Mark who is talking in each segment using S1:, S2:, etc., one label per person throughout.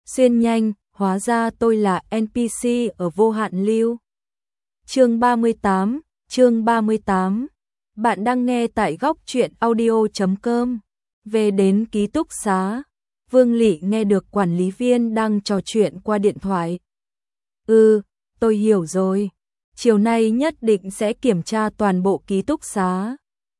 S1: xuyên nhanh, hóa ra tôi là NPC ở vô hạn lưu. Chương 38. Bạn đang nghe tại góc truyện audio.com. Về đến ký túc xá, Vương Lị nghe được quản lý viên đang trò chuyện qua điện thoại. Tôi hiểu rồi. Chiều nay nhất định sẽ kiểm tra toàn bộ ký túc xá,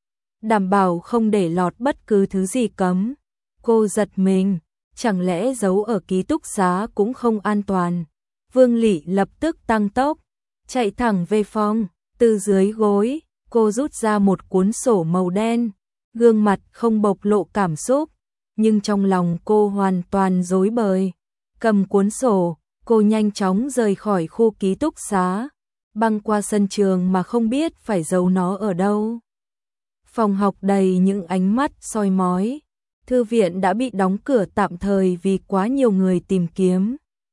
S1: đảm bảo không để lọt bất cứ thứ gì cấm. Cô giật mình, chẳng lẽ giấu ở ký túc xá cũng không an toàn. Vương Lị lập tức tăng tốc, chạy thẳng về phòng. Từ dưới gối, cô rút ra một cuốn sổ màu đen, gương mặt không bộc lộ cảm xúc, nhưng trong lòng cô hoàn toàn rối bời. Cầm cuốn sổ, cô nhanh chóng rời khỏi khu ký túc xá, băng qua sân trường mà không biết phải giấu nó ở đâu. Phòng học đầy những ánh mắt soi mói. Thư viện đã bị đóng cửa tạm thời vì quá nhiều người tìm kiếm.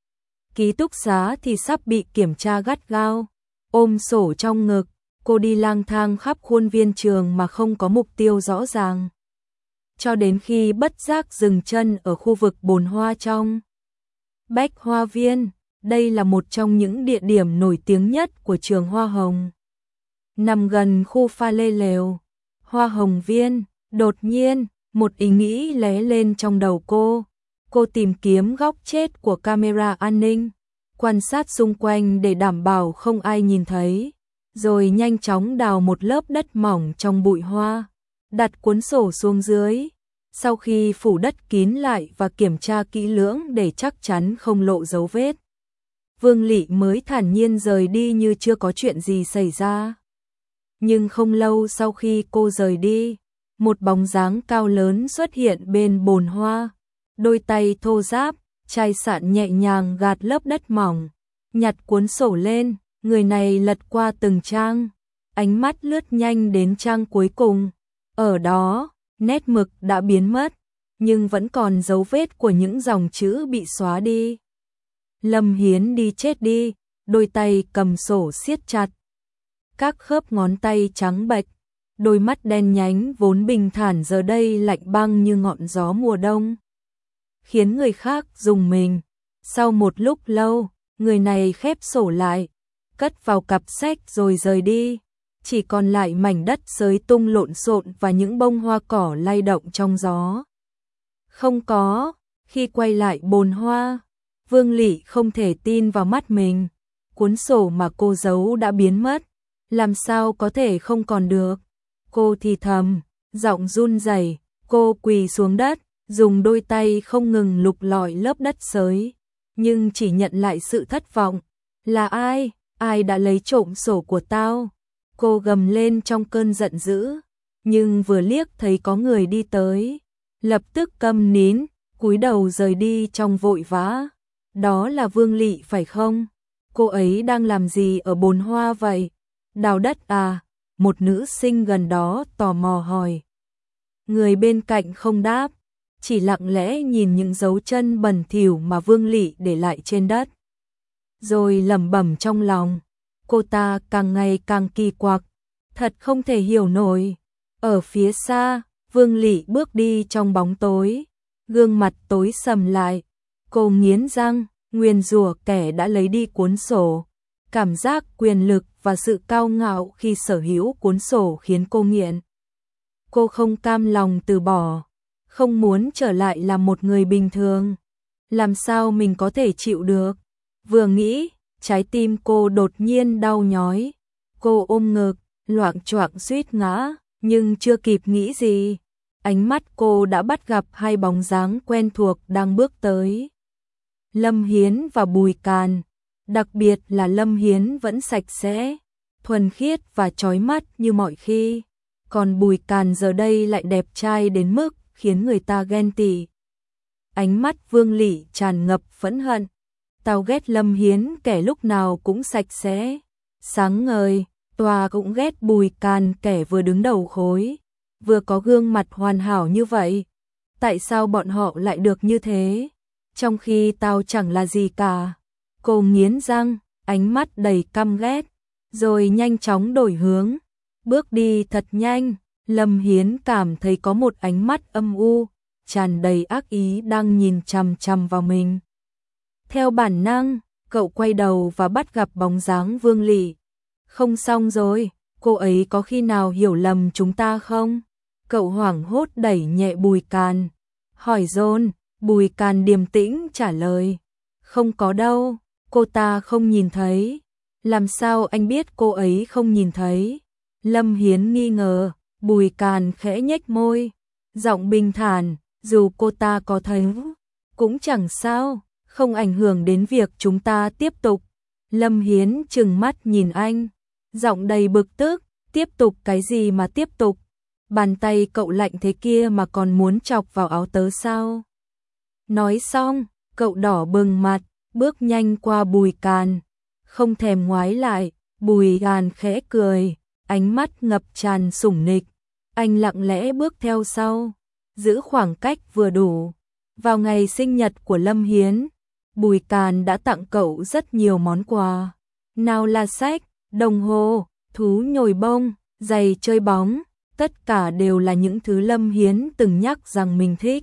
S1: Ký túc xá thì sắp bị kiểm tra gắt gao. Ôm sổ trong ngực, cô đi lang thang khắp khuôn viên trường mà không có mục tiêu rõ ràng. Cho đến khi bất giác dừng chân ở khu vực bồn hoa trong Bách Hoa Viên. Đây là một trong những địa điểm nổi tiếng nhất của trường Hoa Hồng, nằm gần khu pha lê lều Hoa Hồng Viên. Đột nhiên, một ý nghĩ lóe lên trong đầu cô. Cô tìm kiếm góc chết của camera an ninh, quan sát xung quanh để đảm bảo không ai nhìn thấy, rồi nhanh chóng đào một lớp đất mỏng trong bụi hoa, đặt cuốn sổ xuống dưới. Sau khi phủ đất kín lại và kiểm tra kỹ lưỡng để chắc chắn không lộ dấu vết, Vương Lị mới thản nhiên rời đi như chưa có chuyện gì xảy ra. Nhưng không lâu sau khi cô rời đi, một bóng dáng cao lớn xuất hiện bên bồn hoa. Đôi tay thô ráp, chai sạn nhẹ nhàng gạt lớp đất mỏng, nhặt cuốn sổ lên. Người này lật qua từng trang, ánh mắt lướt nhanh đến trang cuối cùng. Ở đó, nét mực đã biến mất, nhưng vẫn còn dấu vết của những dòng chữ bị xóa đi. Lâm Hiến đi chết đi. Đôi tay cầm sổ siết chặt, các khớp ngón tay trắng bệch, đôi mắt đen nhánh vốn bình thản giờ đây lạnh băng như ngọn gió mùa đông, khiến người khác rùng mình. Sau một lúc lâu, người này khép sổ lại, cất vào cặp sách rồi rời đi. Chỉ còn lại mảnh đất xới tung lộn xộn và những bông hoa cỏ lay động trong gió. Không có. Khi quay lại bồn hoa, Vương Lị không thể tin vào mắt mình. Cuốn sổ mà cô giấu đã biến mất, làm sao có thể không còn được. Cô thì thầm, giọng run rẩy. Cô quỳ xuống đất, dùng đôi tay không ngừng lục lọi lớp đất xới, nhưng chỉ nhận lại sự thất vọng. Là ai? Ai đã lấy trộm sổ của tao? Cô gầm lên trong cơn giận dữ, nhưng vừa liếc thấy có người đi tới, lập tức câm nín, cúi đầu rời đi trong vội vã. Đó là Vương Lị phải không? Cô ấy đang làm gì ở bồn hoa vậy? Đào đất à? Một nữ sinh gần đó tò mò hỏi. Người bên cạnh không đáp, chỉ lặng lẽ nhìn những dấu chân bẩn thỉu mà Vương Lị để lại trên đất. Rồi lẩm bẩm trong lòng, cô ta càng ngày càng kỳ quặc, thật không thể hiểu nổi. Ở phía xa, Vương Lị bước đi trong bóng tối, gương mặt tối sầm lại. Cô nghiến răng, nguyền rủa kẻ đã lấy đi cuốn sổ. Cảm giác quyền lực và sự cao ngạo khi sở hữu cuốn sổ khiến cô nghiện. Cô không cam lòng từ bỏ, không muốn trở lại là một người bình thường. Làm sao mình có thể chịu được? Vừa nghĩ, trái tim cô đột nhiên đau nhói. Cô ôm ngực, loạng choạng suýt ngã, nhưng chưa kịp nghĩ gì, ánh mắt cô đã bắt gặp hai bóng dáng quen thuộc đang bước tới. Lâm Hiến và Bùi Càn. Đặc biệt là Lâm Hiến vẫn sạch sẽ, thuần khiết và chói mắt như mọi khi. Còn Bùi Càn giờ đây lại đẹp trai đến mức khiến người ta ghen tị. Ánh mắt Vương Lị tràn ngập phẫn hận. Tao ghét Lâm Hiến kẻ lúc nào cũng sạch sẽ, sáng ngời. Tòa cũng ghét Bùi Càn kẻ vừa đứng đầu khối, vừa có gương mặt hoàn hảo như vậy. Tại sao bọn họ lại được như thế, trong khi tao chẳng là gì cả? Cô nghiến răng, ánh mắt đầy căm ghét, rồi nhanh chóng đổi hướng, bước đi thật nhanh. Lâm Hiến cảm thấy có một ánh mắt âm u, tràn đầy ác ý đang nhìn chằm chằm vào mình. Theo bản năng, cậu quay đầu và bắt gặp bóng dáng Vương Lị. Không xong rồi, cô ấy có khi nào hiểu lầm chúng ta không? Cậu hoảng hốt đẩy nhẹ Bùi Càn, hỏi dồn. Bùi Càn điềm tĩnh trả lời, không có đâu, cô ta không nhìn thấy. Làm sao anh biết cô ấy không nhìn thấy? Lâm Hiến nghi ngờ. Bùi Càn khẽ nhếch môi, giọng bình thản, dù cô ta có thấy cũng chẳng sao, không ảnh hưởng đến việc chúng ta tiếp tục. Lâm Hiến trừng mắt nhìn anh, giọng đầy bực tức, tiếp tục cái gì mà tiếp tục? Bàn tay cậu lạnh thế kia mà còn muốn chọc vào áo tớ sao? Nói xong, cậu đỏ bừng mặt, bước nhanh qua Bùi Càn, không thèm ngoái lại. Bùi Càn khẽ cười, ánh mắt ngập tràn sủng nịch. Anh lặng lẽ bước theo sau, giữ khoảng cách vừa đủ. Vào ngày sinh nhật của Lâm Hiến, Bùi Càn đã tặng cậu rất nhiều món quà. Nào là sách, đồng hồ, thú nhồi bông, giày chơi bóng, tất cả đều là những thứ Lâm Hiến từng nhắc rằng mình thích.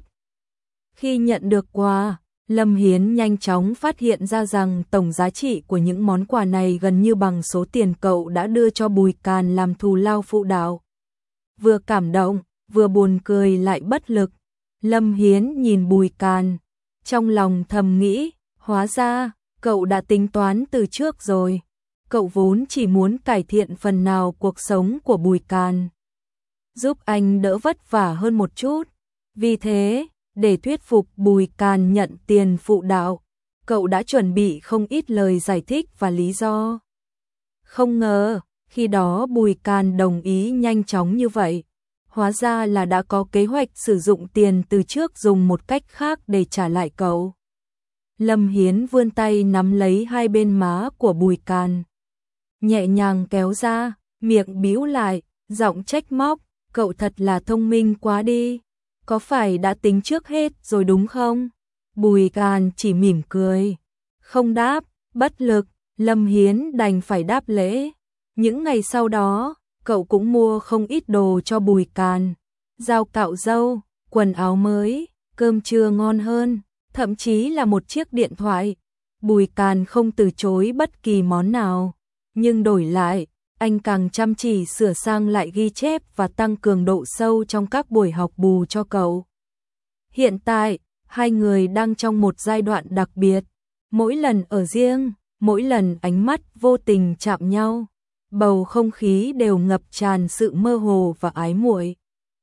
S1: Khi nhận được quà, Lâm Hiến nhanh chóng phát hiện ra rằng tổng giá trị của những món quà này gần như bằng số tiền cậu đã đưa cho Bùi Càn làm thù lao phụ đạo. Vừa cảm động, vừa buồn cười lại bất lực. Lâm Hiến nhìn Bùi Càn, trong lòng thầm nghĩ, hóa ra, cậu đã tính toán từ trước rồi. Cậu vốn chỉ muốn cải thiện phần nào cuộc sống của Bùi Càn, giúp anh đỡ vất vả hơn một chút. Vì thế, để thuyết phục Bùi Càn nhận tiền phụ đạo, cậu đã chuẩn bị không ít lời giải thích và lý do. Không ngờ, khi đó Bùi Càn đồng ý nhanh chóng như vậy. Hóa ra là đã có kế hoạch sử dụng tiền từ trước dùng một cách khác để trả lại cậu. Lâm Hiến vươn tay nắm lấy hai bên má của Bùi Càn, nhẹ nhàng kéo ra, miệng bĩu lại, giọng trách móc, cậu thật là thông minh quá đi. Có phải đã tính trước hết rồi đúng không? Bùi Càn chỉ mỉm cười, không đáp. Bất lực, Lâm Hiến đành phải đáp lễ. Những ngày sau đó, cậu cũng mua không ít đồ cho Bùi Càn, dao cạo râu, quần áo mới, cơm trưa ngon hơn, thậm chí là một chiếc điện thoại. Bùi Càn không từ chối bất kỳ món nào, nhưng đổi lại, anh càng chăm chỉ sửa sang lại ghi chép và tăng cường độ sâu trong các buổi học bù cho cậu. Hiện tại, hai người đang trong một giai đoạn đặc biệt. Mỗi lần ở riêng, mỗi lần ánh mắt vô tình chạm nhau, bầu không khí đều ngập tràn sự mơ hồ và ái muội.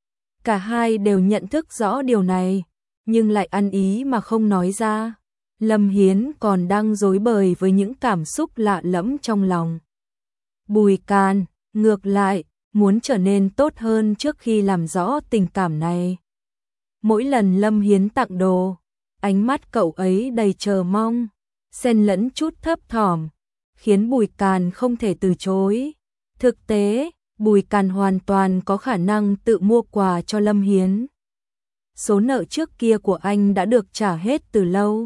S1: Cả hai đều nhận thức rõ điều này, nhưng lại ăn ý mà không nói ra. Lâm Hiến còn đang rối bời với những cảm xúc lạ lẫm trong lòng. Bùi Càn, ngược lại, muốn trở nên tốt hơn trước khi làm rõ tình cảm này. Mỗi lần Lâm Hiến tặng đồ, ánh mắt cậu ấy đầy chờ mong, xen lẫn chút thấp thỏm, khiến Bùi Càn không thể từ chối. Thực tế, Bùi Càn hoàn toàn có khả năng tự mua quà cho Lâm Hiến. Số nợ trước kia của anh đã được trả hết từ lâu.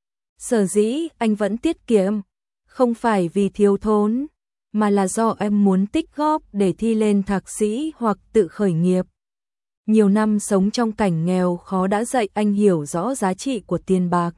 S1: Sở dĩ anh vẫn tiết kiệm, không phải vì thiếu thốn, mà là do em muốn tích góp để thi lên thạc sĩ hoặc tự khởi nghiệp. Nhiều năm sống trong cảnh nghèo khó đã dạy anh hiểu rõ giá trị của tiền bạc.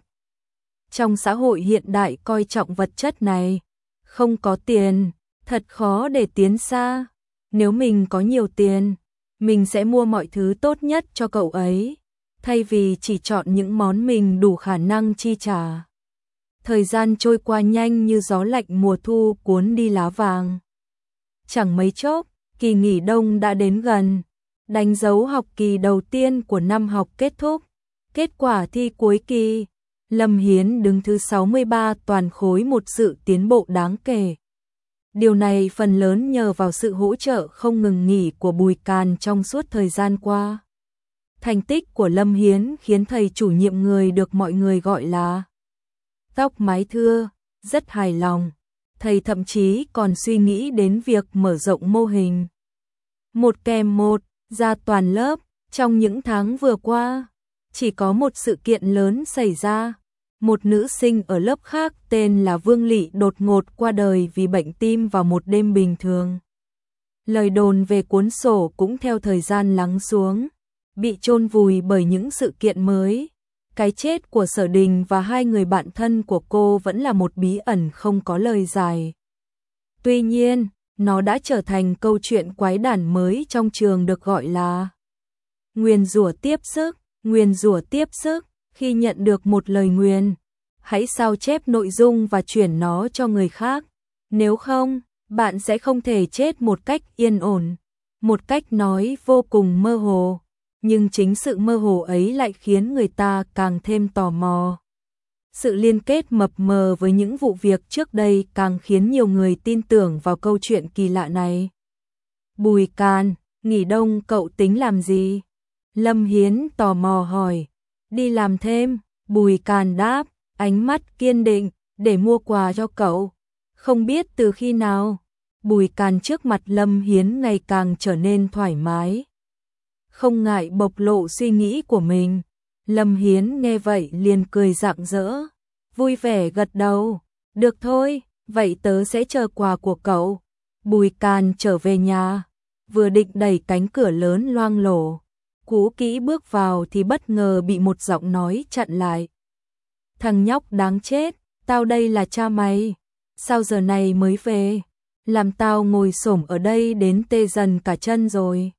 S1: Trong xã hội hiện đại coi trọng vật chất này, không có tiền, thật khó để tiến xa. Nếu mình có nhiều tiền, mình sẽ mua mọi thứ tốt nhất cho cậu ấy, thay vì chỉ chọn những món mình đủ khả năng chi trả. Thời gian trôi qua nhanh như gió lạnh mùa thu cuốn đi lá vàng. Chẳng mấy chốc, kỳ nghỉ đông đã đến gần, đánh dấu học kỳ đầu tiên của năm học kết thúc. Kết quả thi cuối kỳ, Lâm Hiến đứng thứ 63 toàn khối, một sự tiến bộ đáng kể. Điều này phần lớn nhờ vào sự hỗ trợ không ngừng nghỉ của Bùi Càn trong suốt thời gian qua. Thành tích của Lâm Hiến khiến thầy chủ nhiệm, người được mọi người gọi là tóc mái thưa, rất hài lòng. Thầy thậm chí còn suy nghĩ đến việc mở rộng mô hình 1+1 ra toàn lớp. Trong những tháng vừa qua, chỉ có một sự kiện lớn xảy ra. Một nữ sinh ở lớp khác tên là Vương Lị đột ngột qua đời vì bệnh tim vào một đêm bình thường. Lời đồn về cuốn sổ cũng theo thời gian lắng xuống, bị chôn vùi bởi những sự kiện mới. Cái chết của Sở Đình và hai người bạn thân của cô vẫn là một bí ẩn không có lời giải. Tuy nhiên, nó đã trở thành câu chuyện quái đản mới trong trường được gọi là nguyền rủa tiếp sức. Nguyền rủa tiếp sức, khi nhận được một lời nguyền, hãy sao chép nội dung và chuyển nó cho người khác. Nếu không, bạn sẽ không thể chết một cách yên ổn. Một cách nói vô cùng mơ hồ, nhưng chính sự mơ hồ ấy lại khiến người ta càng thêm tò mò. Sự liên kết mập mờ với những vụ việc trước đây càng khiến nhiều người tin tưởng vào câu chuyện kỳ lạ này. Bùi Càn, nghỉ đông cậu tính làm gì? Lâm Hiến tò mò hỏi. Đi làm thêm, Bùi Càn đáp, ánh mắt kiên định, để mua quà cho cậu. Không biết từ khi nào, Bùi Càn trước mặt Lâm Hiến ngày càng trở nên thoải mái. Không ngại bộc lộ suy nghĩ của mình. Lâm Hiến nghe vậy liền cười rạng rỡ, vui vẻ gật đầu. Được thôi, vậy tớ sẽ chờ quà của cậu. Bùi Càn trở về nhà, vừa định đẩy cánh cửa lớn loang lổ, cú kỹ bước vào thì bất ngờ bị một giọng nói chặn lại. Thằng nhóc đáng chết, tao đây là cha mày. Sao giờ này mới về? Làm tao ngồi xổm ở đây đến tê dần cả chân rồi.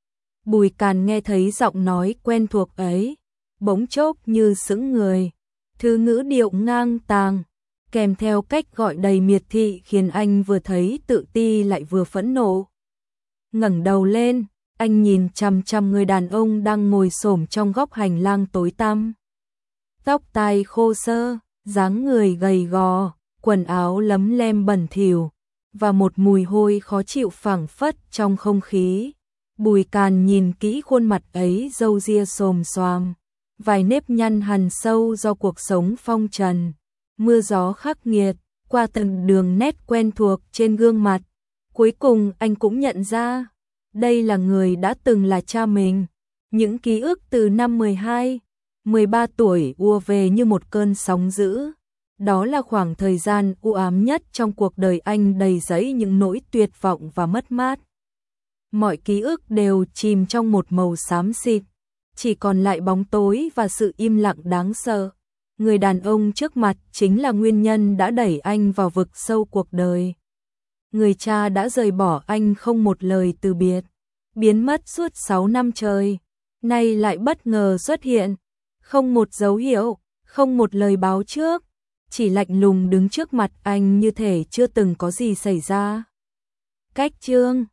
S1: Bùi Càn nghe thấy giọng nói quen thuộc ấy, bỗng chốc như sững người. Thứ ngữ điệu ngang tàng, kèm theo cách gọi đầy miệt thị khiến anh vừa thấy tự ti lại vừa phẫn nộ. Ngẩng đầu lên, anh nhìn chằm chằm người đàn ông đang ngồi xổm trong góc hành lang tối tăm. Tóc tai khô xơ, dáng người gầy gò, quần áo lấm lem bẩn thỉu và một mùi hôi khó chịu phảng phất trong không khí. Bùi Càn nhìn kỹ khuôn mặt ấy, râu ria xồm xoàm, vài nếp nhăn hằn sâu do cuộc sống phong trần, mưa gió khắc nghiệt, qua từng đường nét quen thuộc trên gương mặt. Cuối cùng anh cũng nhận ra, đây là người đã từng là cha mình. Những ký ức từ năm 12, 13 tuổi ùa về như một cơn sóng dữ. Đó là khoảng thời gian u ám nhất trong cuộc đời anh, đầy dẫy những nỗi tuyệt vọng và mất mát. Mọi ký ức đều chìm trong một màu xám xịt, chỉ còn lại bóng tối và sự im lặng đáng sợ. Người đàn ông trước mặt chính là nguyên nhân đã đẩy anh vào vực sâu cuộc đời. Người cha đã rời bỏ anh không một lời từ biệt, biến mất suốt 6 năm trời, nay lại bất ngờ xuất hiện, không một dấu hiệu, không một lời báo trước, chỉ lạnh lùng đứng trước mặt anh như thể chưa từng có gì xảy ra. Cách chương